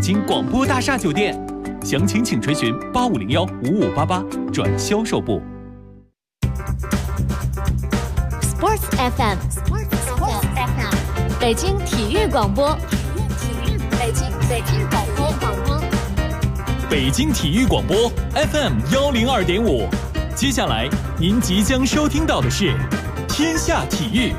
京广播大厦酒店。详情请垂询8501-5588转销售部。 Sports FM， 北京体育广播，北京广播， 北京体育广播 FM 102.5。接下来您即将收听到的是天下体育。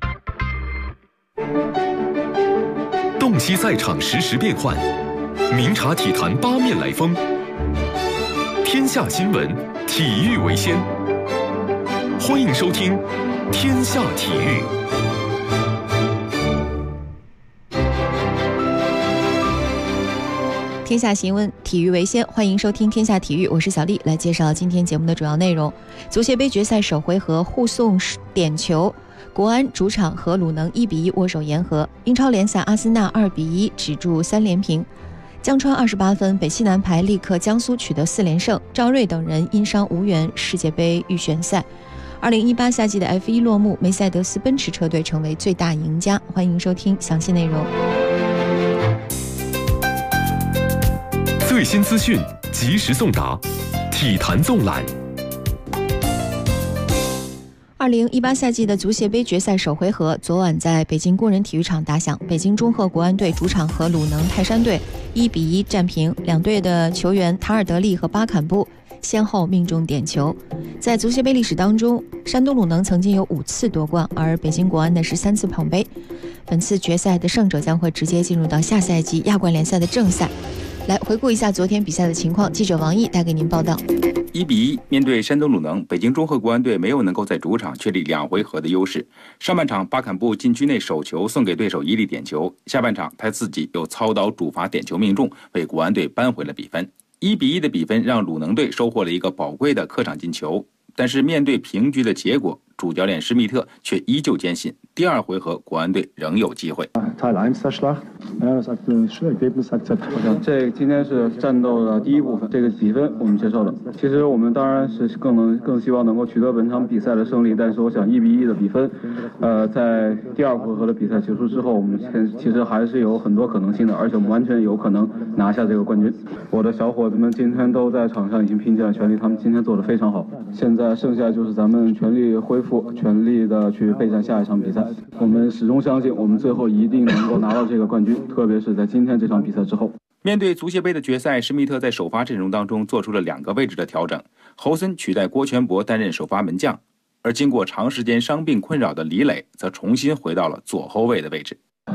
洞悉赛场实时变幻，明察体坛八面来风。天下新闻，体育为先。欢迎收听天下体育。 天下新闻，体育为先，欢迎收听天下体育，我是小丽，来介绍今天节目的主要内容。足协杯决赛首回合互送点球，国安主场和鲁能1-1握手言和。英超联赛阿森纳2-1止住3连平。江川28分，北西南排力克江苏取得4连胜，赵睿等人因伤无缘世界杯预选赛。2018夏季的 F1 落幕，梅赛德斯奔驰车队成为最大赢家。欢迎收听详细内容。 最新资讯，及时送达，体坛纵览。 2018夏季的足协杯决赛首回合昨晚在北京工人体育场打响，北京中赫国安队主场和鲁能泰山队1-1战平，两队的球员塔尔德利和巴坎布先后命中点球。在足协杯历史当中，山东鲁能曾经有5次夺冠，而北京国安的是3次捧杯。本次决赛的胜者将会直接进入到下赛季亚冠联赛的正赛。来回顾一下昨天比赛的情况，记者王毅带给您报道。 1-1面对山东鲁能，北京中赫国安队没有能够在主场确立2回合的优势。上半场巴坎布禁区内手球送给对手1粒点球，下半场他自己又操刀主罚点球命中，为国安队扳回了比分。1-1的比分让鲁能队收获了一个宝贵的客场进球，但是面对平局的结果，主教练施密特却依旧坚信第2回合国安队仍有机会。 这今天是战斗的第一部分，这个比分我们接受了。其实我们当然是更希望能够取得本场比赛的胜利，但是我想1-1的比分，在第2回合的比赛结束之后，我们其实还是有很多可能性的，而且我们完全有可能拿下这个冠军。我的小伙子们今天都在场上已经拼尽了全力，他们今天做得非常好。现在剩下就是咱们全力恢复，全力的去备战下一场比赛。我们始终相信，我们最后一定能够拿到这个冠军，特别是在今天这场比赛之后。 面对足协杯的决赛，施密特在首发阵容当中做出了2个位置的调整，侯森取代郭全博担任首发门将，而经过长时间伤病困扰的李磊则重新回到了左后卫的位置。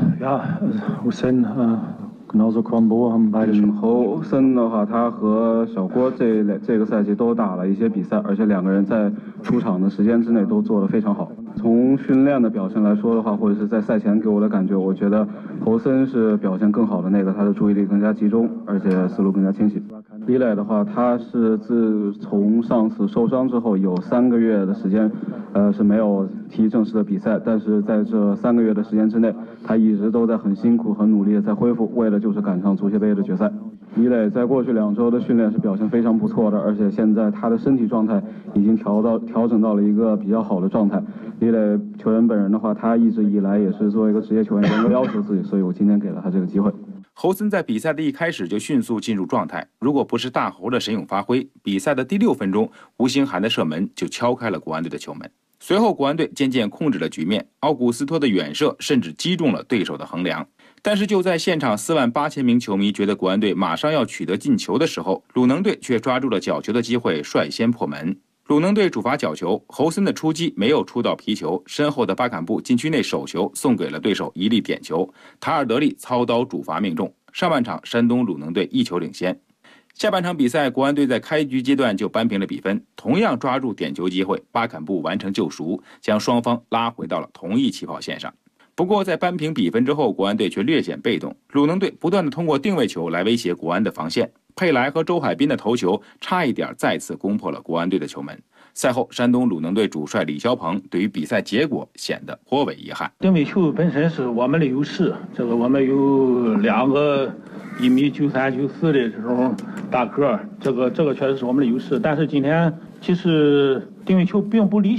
侯森的话，他和小郭这个赛季都打了一些比赛，而且2个人在出场的时间之内都做得非常好。从训练的表现来说的话，或者是在赛前给我的感觉，我觉得侯森是表现更好的那个，他的注意力更加集中，而且思路更加清晰。李磊的话，他是自从上次受伤之后有3个月的时间，是没有踢正式的比赛，但是在这3个月的时间之内，他一直都在很辛苦、很努力的在恢复，为了就是赶上足协杯的决赛。李磊在过去2周的训练是表现非常不错的，而且现在他的身体状态已经调整到了一个比较好的状态。李磊球员本人的话，他一直以来也是作为一个职业球员严格要求自己，所以我今天给了他这个机会。侯森在比赛的一开始就迅速进入状态，如果不是大侯的神勇发挥，比赛的第6分钟，吴兴涵的射门就敲开了国安队的球门。随后国安队渐渐控制了局面，奥古斯托的远射甚至击中了对手的横梁。但是就在现场48000名球迷觉得国安队马上要取得进球的时候，鲁能队却抓住了角球的机会，率先破门。鲁能队主罚角球，侯森的出击没有触到皮球，身后的巴坎布禁区内手球送给了对手1粒点球，塔尔德利操刀主罚命中。上半场山东鲁能队1球领先。下半场比赛，国安队在开局阶段就扳平了比分，同样抓住点球机会，巴坎布完成救赎，将双方拉回到了同一起跑线上。不过在扳平比分之后，国安队却略显被动，鲁能队不断的通过定位球来威胁国安的防线，佩莱和周海滨的头球差一点再次攻破了国安队的球门。赛后，山东鲁能队主帅李霄鹏对于比赛结果显得颇为遗憾。 定位球本身是我们的优势，这个我们有2个1.93米、1.94米的这种大个，这个确实是我们的优势。但是今天其实定位球并不理想，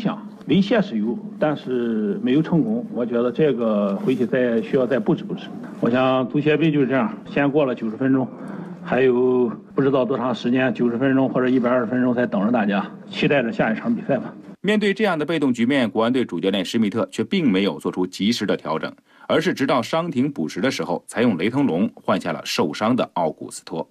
威胁是有，但是没有成功。我觉得这个回去需要再布置布置。我想足协杯就是这样，先过了90分钟，还有不知道多长时间，90分钟或者120分钟才等着大家，期待着下一场比赛吧。 面对这样的被动局面，国安队主教练施密特却并没有做出及时的调整，而是直到伤停补时的时候，才用雷腾龙换下了受伤的奥古斯托。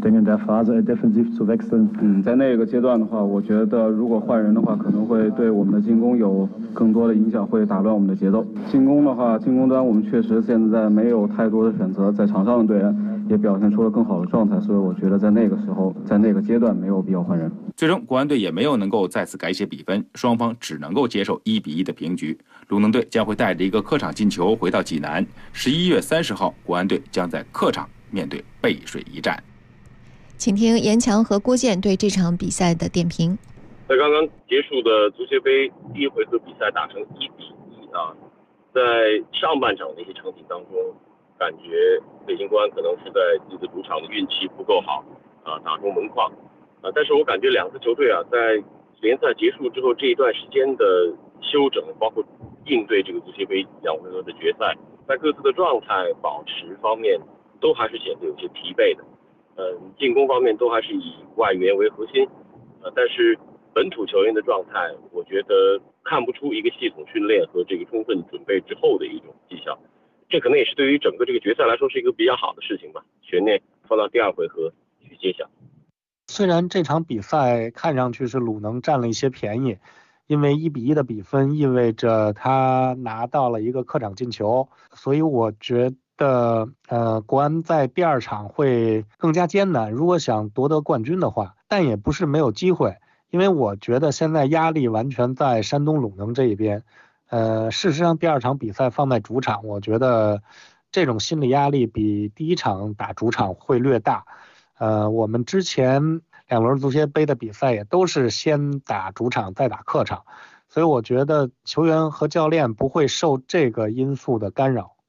在那个阶段的话，我觉得如果换人的话，可能会对我们的进攻有更多的影响，会打乱我们的节奏。进攻的话，进攻端我们确实现在没有太多的选择，在场上的队员也表现出了更好的状态，所以我觉得在那个时候，在那个阶段没有必要换人。 最终，国安队也没有能够再次改写比分，双方只能够接受1-1的平局。鲁能队将会带着一个客场进球回到济南。11月30号，国安队将在客场面对背水一战。 请听严强和郭健对这场比赛的点评。 在刚刚结束的足协杯第一回合比赛打成1-1啊，在上半场的一些场景当中，感觉北京国安可能是在自己的主场的运气不够好啊，打中门框啊。但是我感觉两支球队啊，在联赛结束之后这一段时间的休整，包括应对这个足协杯2回合的决赛，在各自的状态保持方面都还是显得有些疲惫的。进攻方面都还是以外援为核心，但是本土球员的状态，我觉得看不出一个系统训练和这个充分准备之后的一种迹象。这可能也是对于整个这个决赛来说是一个比较好的事情吧，悬念放到第2回合去揭晓。 虽然这场比赛看上去是鲁能占了一些便宜，因为1-1的比分意味着他拿到了一个客场进球，所以我觉得国安在第2场会更加艰难，如果想夺得冠军的话，但也不是没有机会，因为我觉得现在压力完全在山东鲁能这一边。事实上第2场比赛放在主场，我觉得这种心理压力比第1场打主场会略大。我们之前2轮足协杯的比赛也都是先打主场再打客场，所以我觉得球员和教练不会受这个因素的干扰。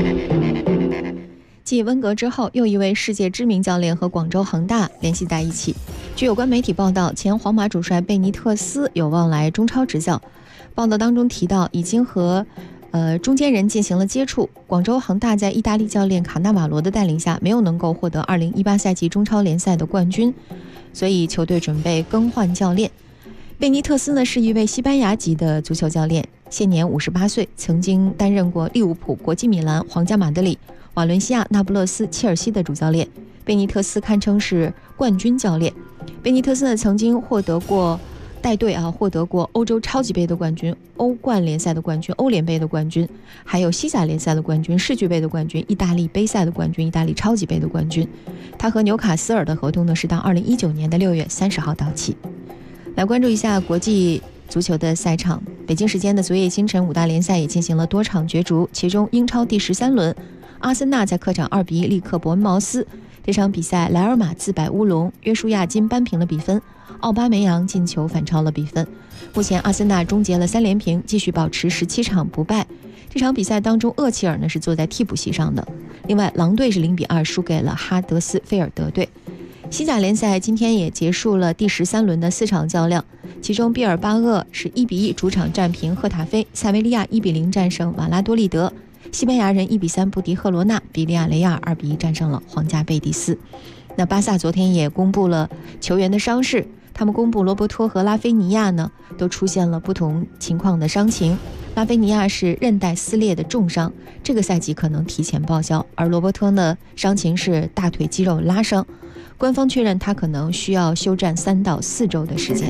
继温格之后，又一位世界知名教练和广州恒大联系在一起。据有关媒体报道，前皇马主帅贝尼特斯有望来中超执教。报道当中提到，已经和中间人进行了接触。广州恒大在意大利教练卡纳瓦罗的带领下，没有能够获得2018赛季中超联赛的冠军，所以球队准备更换教练。贝尼特斯呢是一位西班牙籍的足球教练，现年58岁，曾经担任过利物浦、国际米兰、皇家马德里、瓦伦西亚、那不勒斯、切尔西的主教练。贝尼特斯堪称是冠军教练。贝尼特斯呢曾经获得过欧洲超级杯的冠军、欧冠联赛的冠军、欧联杯的冠军，还有西甲联赛的冠军、世俱杯的冠军、意大利杯赛的冠军、意大利超级杯的冠军。他和纽卡斯尔的合同呢是到2019年的6月30号到期。来关注一下国际足球的赛场。北京时间的昨夜清晨，5大联赛也进行了多场角逐，其中英超第13轮，阿森纳在客场2-1力克伯恩茅斯。这场比赛，莱尔马自摆乌龙，约书亚金扳平了比分，奥巴梅扬进球反超了比分。目前阿森纳终结了3连平，继续保持17场不败。这场比赛当中，厄齐尔呢是坐在替补席上的。另外，狼队是0-2输给了哈德斯菲尔德队。西甲联赛今天也结束了第13轮的4场较量，其中毕尔巴鄂是1-1主场战平赫塔菲，塞维利亚1-0战胜瓦拉多利德，西班牙人1-3不敌赫罗纳，比利亚雷亚尔2-1战胜了皇家贝蒂斯。那巴萨昨天也公布了球员的伤势，他们公布罗伯托和拉菲尼亚呢都出现了不同情况的伤情。拉菲尼亚是韧带撕裂的重伤，这个赛季可能提前报销，而罗伯托呢伤情是大腿肌肉拉伤，官方确认他可能需要休战3到4周的时间。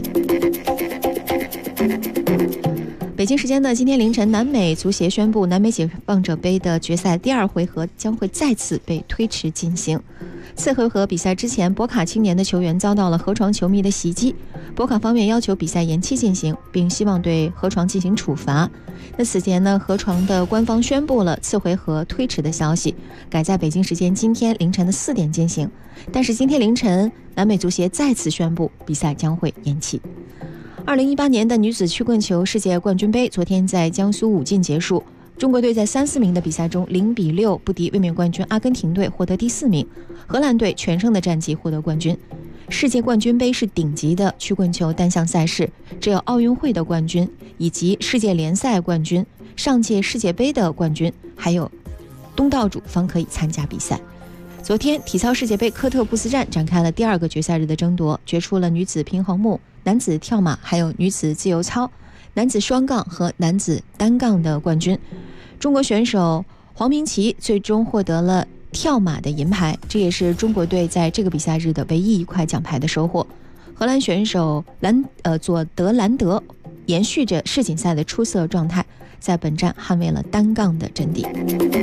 北京时间的今天凌晨，南美足协宣布，南美解放者杯的决赛第2回合将会再次被推迟进行。次回合比赛之前，博卡青年的球员遭到了河床球迷的袭击，博卡方面要求比赛延期进行，并希望对河床进行处罚。那此前呢，河床的官方宣布了次回合推迟的消息，改在北京时间今天凌晨的4点进行。但是今天凌晨，南美足协再次宣布比赛将会延期。2018年的女子曲棍球世界冠军杯昨天在江苏武进结束， 中国队在3-4名的比赛中0-6不敌卫冕冠军阿根廷队，获得第4名。荷兰队全胜的战绩获得冠军。世界冠军杯是顶级的曲棍球单项赛事，只有奥运会的冠军以及世界联赛冠军、上届世界杯的冠军，还有东道主方可以参加比赛。昨天体操世界杯科特布斯站展开了第2个决赛日的争夺，决出了女子平衡木、男子跳马还有女子自由操、男子双杠和男子单杠的冠军。中国选手黄明琦最终获得了跳马的银牌，这也是中国队在这个比赛日的唯一一块奖牌的收获。荷兰选手佐德兰德延续着世锦赛的出色状态，在本站捍卫了单杠的阵地。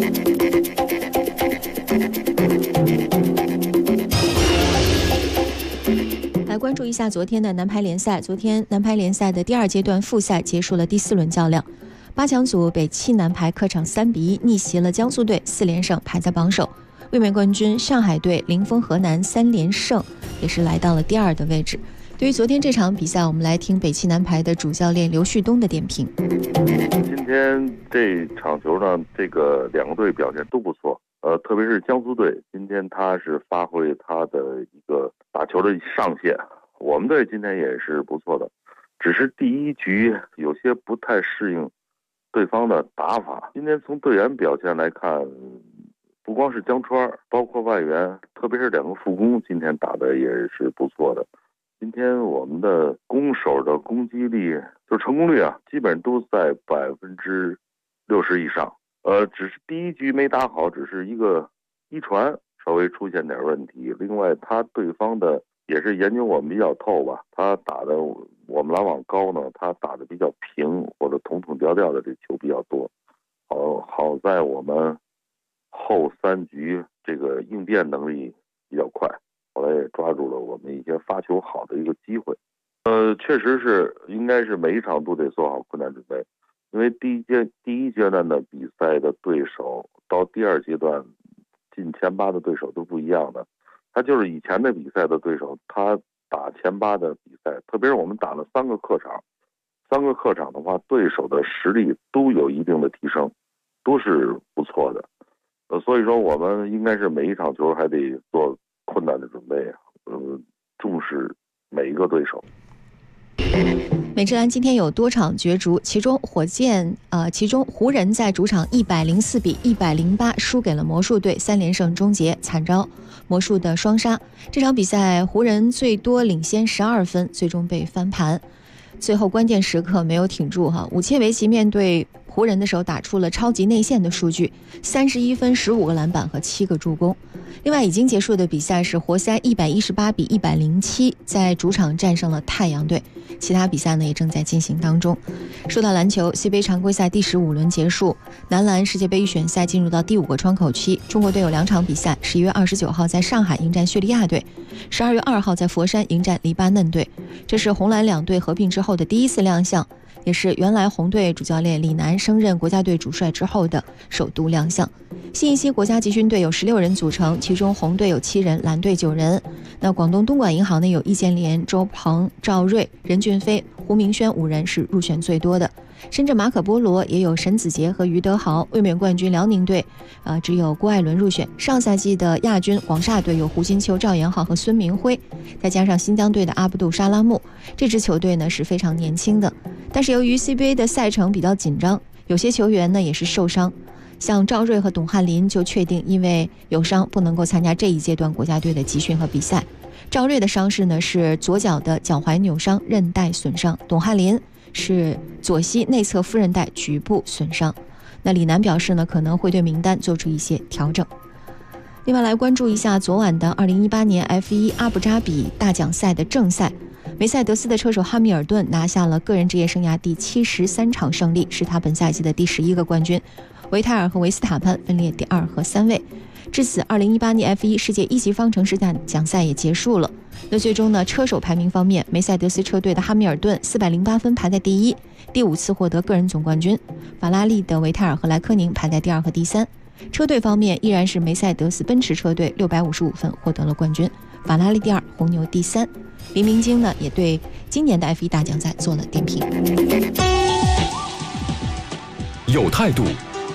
来关注一下昨天的男排联赛。昨天男排联赛的第2阶段复赛结束了第4轮较量，8强组北汽男排客场3-1逆袭了江苏队，4连胜排在榜首。卫冕冠军上海队零封河南3连胜，也是来到了第2的位置。对于昨天这场比赛，我们来听北汽男排的主教练刘旭东的点评。 今天这场球呢，这个2个队表现都不错，特别是江苏队，今天他是发挥他的一个打球的上限。我们队今天也是不错的，只是第1局有些不太适应对方的打法。今天从队员表现来看，不光是江川，包括外援，特别是2个副攻，今天打的也是不错的。今天我们的攻手的攻击力，就是成功率啊，基本都在60%以上。只是第1局没打好，只是一个一传稍微出现点问题。另外，他对方的也是研究我们比较透吧，他打的我们拦网高呢，他打的比较平或者统调的这球比较多。好在我们后3局这个应变能力比较快，后来也抓住了我们一些发球好的一个机会。确实是应该是每一场都得做好困难准备，因为第一阶段的比赛的对手到第2阶段进前8的对手都不一样的。他就是以前的比赛的对手，他打前8的比赛，特别是我们打了3个客场的话，对手的实力都有一定的提升，都是不错的。所以说我们应该是每一场球还得做困难的准备，重视每一个对手。 美职篮今天有多场角逐，其中湖人在主场104比108输给了魔术队，3连胜终结，惨遭魔术的双杀。这场比赛湖人最多领先12分，最终被翻盘，最后关键时刻没有挺住武切维奇面对湖人的时候打出了超级内线的数据，31分、15个篮板和7个助攻。另外已经结束的比赛是活塞118比107在主场战胜了太阳队，其他比赛呢也正在进行当中。说到篮球， CBA 常规赛第15轮结束，男篮世界杯预选赛进入到第5个窗口期，中国队有2场比赛，11月29号在上海迎战叙利亚队，12月2号在佛山迎战黎巴嫩队。这是红蓝2队合并之后的第1次亮相，也是原来红队主教练李楠升任国家队主帅之后的首度亮相。新一期国家集训队有16人组成，其中红队有7人，蓝队9人。那广东东莞银行呢有易建联、周鹏、赵睿、任骏飞、胡明轩5人是入选最多的。深圳马可波罗也有沈子杰和于德豪。卫冕冠军辽宁队只有郭艾伦入选。上赛季的亚军广厦队有胡金秋、赵延浩和孙明辉，再加上新疆队的阿卜杜沙拉木。这支球队呢是非常年轻的，但是由于 CBA 的赛程比较紧张，有些球员呢也是受伤，像赵睿和董翰林就确定因为有伤不能够参加这一阶段国家队的集训和比赛。赵睿的伤势呢是左脚的脚踝扭伤、韧带损伤，董翰林是左膝内侧副韧带局部损伤。那李楠表示呢，可能会对名单做出一些调整。另外来关注一下昨晚的2018年 F1 阿布扎比大奖赛的正赛，梅赛德斯的车手哈密尔顿拿下了个人职业生涯第73场胜利，是他本赛季的第11个冠军。维泰尔和维斯塔潘分列第2和3位。至此2018年 F1 世界1级方程式奖赛也结束了。那最终呢，车手排名方面，梅赛德斯车队的哈密尔顿408分排在第1，第5次获得个人总冠军。法拉利的维泰尔和莱科宁排在第2和第3。车队方面依然是梅赛德斯奔驰车队655分获得了冠军，法拉利第2，红牛第3。黎明京呢也对今年的 F1 大奖赛做了点评。 有态度，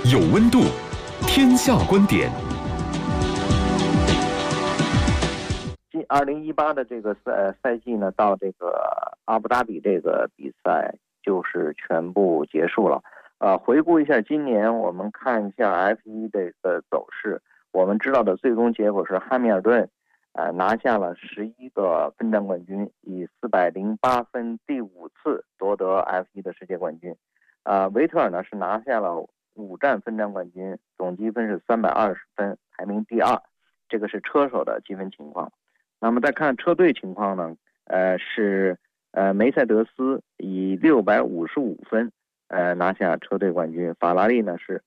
有温度，天下观点。 2018的这个赛季呢，到这个阿布达比这个比赛就是全部结束了。回顾一下今年，我们看一下 F1 这个走势。我们知道的最终结果是汉密尔顿拿下了11个分站冠军，以408分第5次夺得 F1 的世界冠军。维特尔呢是拿下了5站分站冠军，总积分是320分，排名第2。这个是车手的积分情况。那么再看车队情况呢，是梅赛德斯以655分拿下车队冠军，法拉利呢是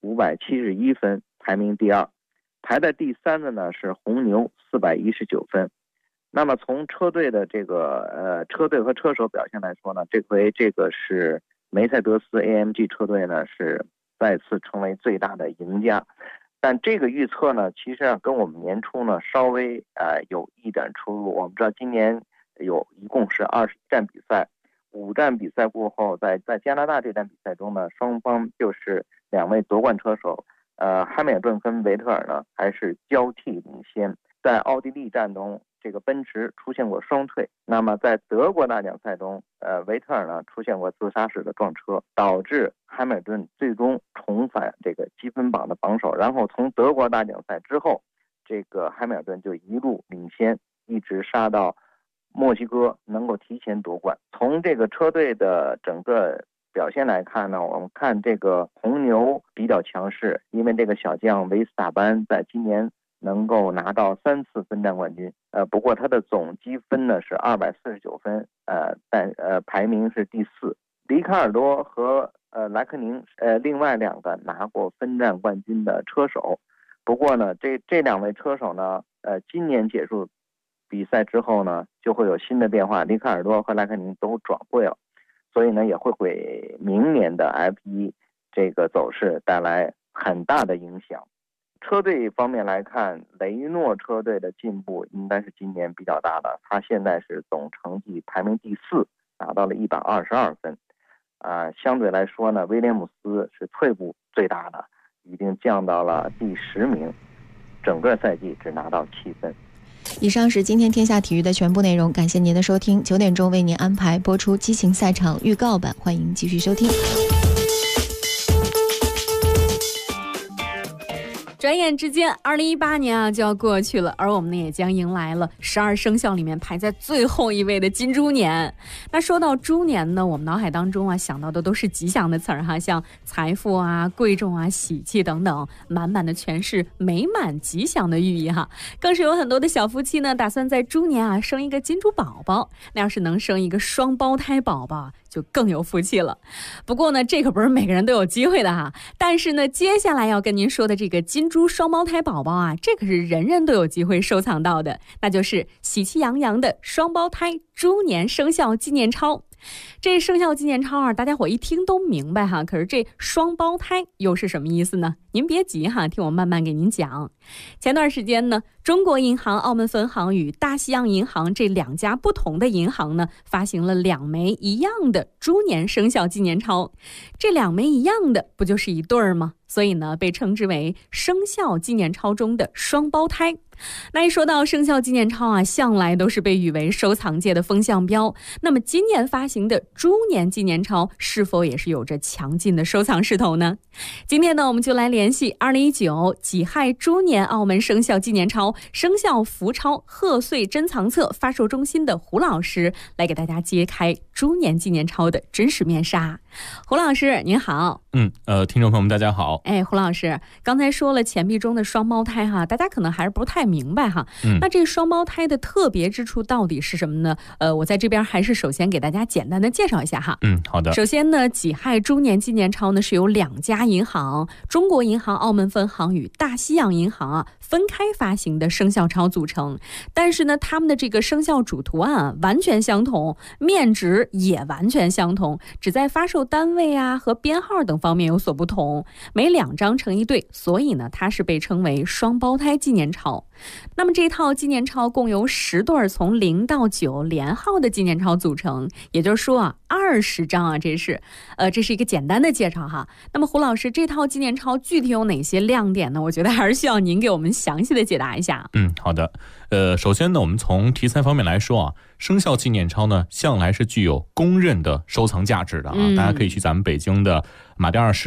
571分，排名第2。排在第3的呢是红牛419分。那么从车队的这个车队和车手表现来说呢，这回这个是梅赛德斯 AMG 车队呢是再次成为最大的赢家。但这个预测呢，其实跟我们年初呢稍微有一点出入。我们知道今年一共是20站比赛，5站比赛过后，在加拿大这站比赛中呢，双方就是2位夺冠车手。汉密尔顿跟维特尔呢还是交替领先。在奥地利站中，这个奔驰出现过双退。那么在德国大奖赛中，维特尔呢出现过自杀式的撞车，导致汉密尔顿最终重返这个积分榜的榜首。然后从德国大奖赛之后，这个汉密尔顿就一路领先，一直杀到墨西哥能够提前夺冠。从这个车队的整个表现来看呢，我们看这个红牛比较强势，因为这个小将维斯塔潘在今年能够拿到3次分站冠军，不过他的总积分呢是249分，但排名是第4。里卡尔多和莱克宁另外2个拿过分站冠军的车手。不过呢，这2位车手呢，今年结束比赛之后呢，就会有新的变化，里卡尔多和莱克宁都转会了。所以呢，也会给明年的 F1 这个走势带来很大的影响。车队方面来看，雷诺车队的进步应该是今年比较大的，他现在是总成绩排名第4，拿到了122分。相对来说呢，威廉姆斯是退步最大的，已经降到了第10名，整个赛季只拿到7分。 以上是今天天下体育的全部内容，感谢您的收听。9点钟为您安排播出激情赛场预告版，欢迎继续收听。 转眼之间2018年就要过去了，而我们呢也将迎来了12生肖里面排在最后一位的金猪年。那说到猪年呢，我们脑海当中想到的都是吉祥的词儿像财富贵重喜气等等，满满的全是美满吉祥的寓意更是有很多的小夫妻呢打算在猪年生一个金猪宝宝，那要是能生一个双胞胎宝宝就更有福气了。不过呢，这可不是每个人都有机会的但是呢，接下来要跟您说的这个金猪双胞胎宝宝这可是人人都有机会收藏到的，那就是喜气洋洋的双胞胎猪年生肖纪念钞。这生肖纪念钞大家伙一听都明白可是这双胞胎又是什么意思呢？您别急听我慢慢给您讲。前段时间呢，中国银行澳门分行与大西洋银行这2家不同的银行呢，发行了2枚一样的猪年生肖纪念钞。这2枚一样的不就是一对儿吗？所以呢，被称之为生肖纪念钞中的双胞胎。那一说到生肖纪念钞向来都是被誉为收藏界的风向标。那么今年发行的猪年纪念钞是否也是有着强劲的收藏势头呢？今天呢，我们就来联系2019己亥猪年澳门生肖纪念钞生肖福钞贺岁珍藏册发售中心的胡老师，来给大家揭开猪年纪念钞的真实面纱。胡老师您好。 听众朋友们大家好。 胡老师刚才说了钱币中的双胞胎大家可能还是不太明白那这双胞胎的特别之处到底是什么呢？我在这边还是首先给大家简单的介绍一下好的。 首先呢，己亥猪年纪念钞呢是由2家银行，中国银行澳门分行与大西洋银行分开发行的生肖钞组成，但是呢，他们的这个生肖主图案完全相同，面值也完全相同，只在发售单位和编号等方面有所不同，每2张成一对，所以呢，它是被称为双胞胎纪念钞。 那么这套纪念钞共由10对从0到9连号的纪念钞组成，也就是说啊，20张啊，这是一个简单的介绍哈。那么胡老师，这套纪念钞具体有哪些亮点呢？我觉得还是需要您给我们详细的解答一下。 好的。首先呢，我们从题材方面来说啊，生肖纪念钞呢，向来是具有公认的收藏价值的啊。大家可以去咱们北京的马甸二